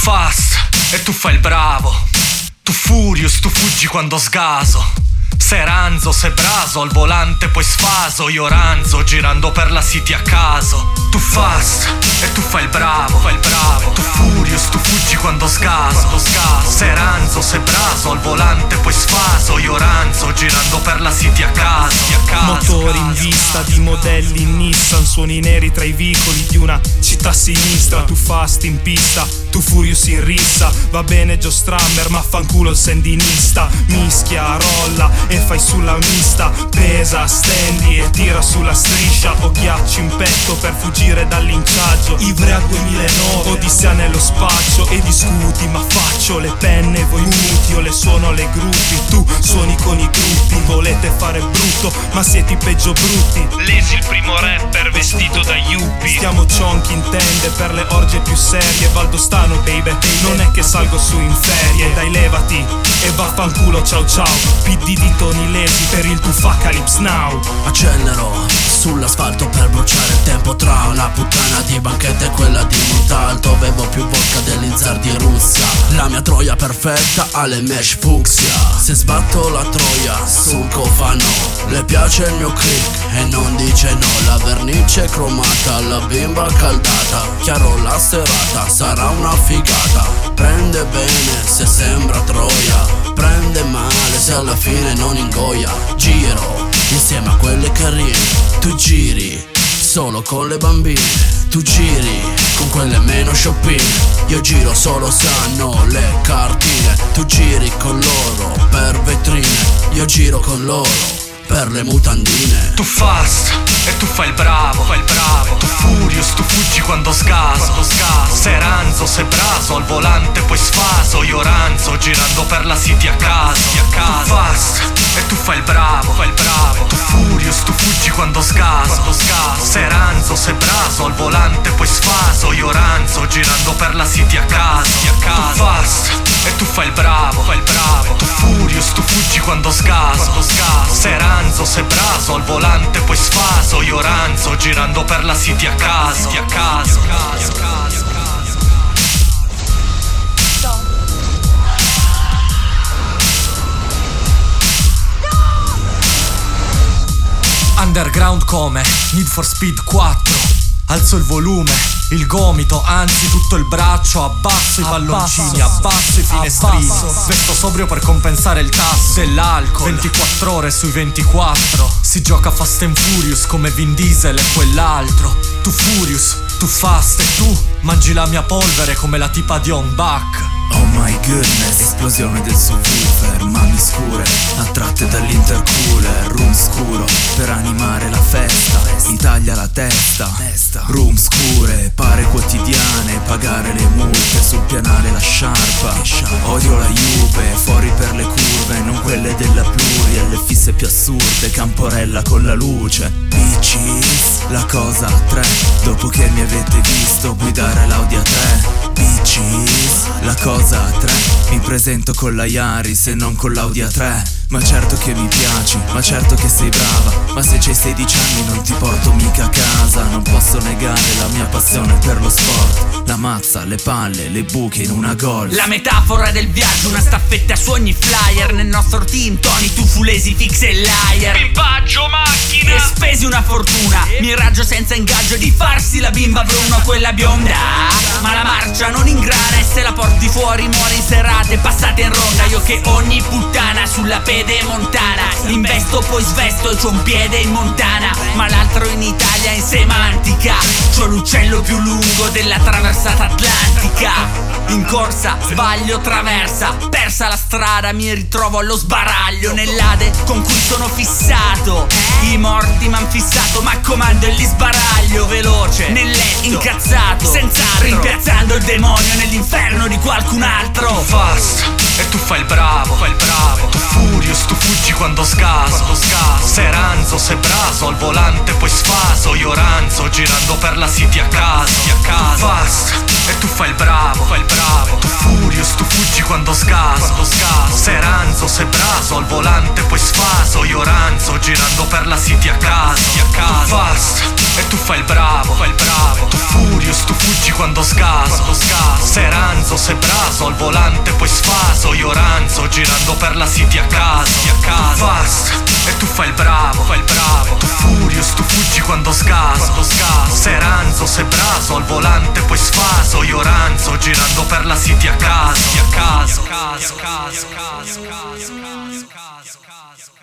fast e tu fai il bravo. Tu furious, tu fuggi quando sgaso. Sei ranzo, sei braso, al volante poi sfaso. Io ranzo, girando per la city a caso. Tu fast e tu fai il bravo, fai il bravo. Tu furious, tu fuggi quando sgaso. Sei ranzo, sei braso, al volante poi sfaso. Io ranzo, girando per la city a caso. Motori in vista di modelli in Nissan, suoni neri tra i vicoli di una città sinistra. Tu fast in pista, tu furious in rissa. Va bene Joe Strummer, ma fanculo il sandinista. Mischia, rolla e fai sulla mista. Pesa, stendi e tira sulla striscia. O ghiaccio in petto per fuggire dal linciaggio. Ivrea 2009, Odissea nello spaccio. E discuti, ma faccio le penne, voi muti. Io le suono alle gruppi, tu suoni con i gruppi. Volete fare brutto, ma siete i peggio brutti. Lesi il primo rapper vestito da yuppie. Stiamo chonk intende per le orge più serie. Valdostano baby, non è che salgo su in ferie. Dai levati e vaffanculo ciao ciao. PD di Tony Lesi per il Tufacalypse now. Accelero sull'asfalto per bruciare il tempo tra una puttana di banchetta e quella di Montalto. Bevo più vodka dell'Inzar di Russia. La mia troia perfetta ha le mesh fucsia. Se sbatto la troia sul cofano le piace il mio click e non dice no. La vernice cromata, la bimba caldata. Chiaro la serata, sarà una figata. Prende bene se sembra troia, prende male se alla fine non ingoia. Giro insieme a quelle carine. Tu giri solo con le bambine. Tu giri con quelle meno shopping. Io giro solo se hanno le cartine. Tu giri con loro per vetrine. Io giro con loro per le mutandine. Tu fast e tu fai il bravo, fai il bravo. Tu furious, tu fuggi quando sgaso. Sei ranzo, sei braso, al volante poi sfaso. Io ranzo, girando per la city a caso. Tu fast e tu fai il bravo, fai il bravo. Tu furious, tu fuggi quando sgaso. Sei ranzo, sei braso, al volante poi sfaso. Io ranzo, girando per la city a caso. Tu fast e tu fai il bravo, fai il bravo. Tu furious, tu fuggi quando sgaso. Sei ranzo, sei braso, al volante poi sfaso. Io ranzo, girando per la city a caso. Underground come Need for Speed 4. Alzo il volume, il gomito, anzi tutto il braccio. Abbasso i palloncini, abbasso i finestrini. Vesto sobrio per compensare il tasso dell'alcol. 24 ore sui 24. Si gioca Fast and Furious come Vin Diesel e quell'altro. Tu furious, tu fast e tu mangi la mia polvere come la tipa di On Buck. Oh my goodness, esplosione del subwoofer, mani scure, attratte dall'intercooler, room scuro, per animare la festa, mi taglia la testa, room scure, pare quotidiane, pagare le multe, sul pianale la sciarpa, odio la Juve, fuori per le curve, non quelle della Pluriel, le fisse più assurde, Camporella con la luce, bitches, la cosa a tre, dopo che mi avete visto guidare l'Audi A3, bitches, la cosa a tre, mi presento con la Yaris e non con l'Audi A3. Ma certo che mi piaci, ma certo che sei brava, ma se c'hai 16 anni non ti porto mica a casa. Non posso negare la mia passione per lo sport, la mazza, le palle, le buche in una Golf. La metafora del viaggio, una staffetta su ogni flyer. Nel nostro team Tony, tu fulesi, fix e liar. Pimpaggio macchina. E spesi una fortuna, miraggio senza ingaggio di farsi la bimba Bruno, quella bionda. Ma la marcia non ingrana e se la porti fuori muori in serate passate in ronda. Io che ogni puttana sulla montana investo poi svesto e c'ho un piede in Montana, ma l'altro in Italia in semantica. C'ho l'uccello più lungo della traversata atlantica. In corsa, sbaglio, traversa, persa la strada, mi ritrovo allo sbaraglio nell'Ade con cui sono fissato. I morti m'han fissato, ma comando e li sbaraglio. Veloce, nel letto, incazzato, senz'altro, rimpiazzando il demonio nell'inferno di qualcun altro. Tu fast e tu fai il bravo, fai il bravo. Tu furious, tu fuggi quando sgaso. Sei ranzo, sei braso, al volante poi sfaso. Io ranzo, girando per la city a caso. Tu fast e tu fai il bravo, fai il bravo. Tu furious, tu fuggi quando sgaso. Sei ranzo, sei braso, al volante poi sfaso. Io ranzo, girando per la city a caso. Tu fast e tu fai il bravo, fai il bravo. Tu furious, tu fuggi quando sgaso. Se ranzo, se braso, al volante poi sfaso. Io ranzo, girando per la city a caso. Tu fast e tu fai il bravo. Tu furious, tu fuggi quando sgaso. Se ranzo, se braso, al volante poi sfaso. Io ranzo, girando per la city a caso.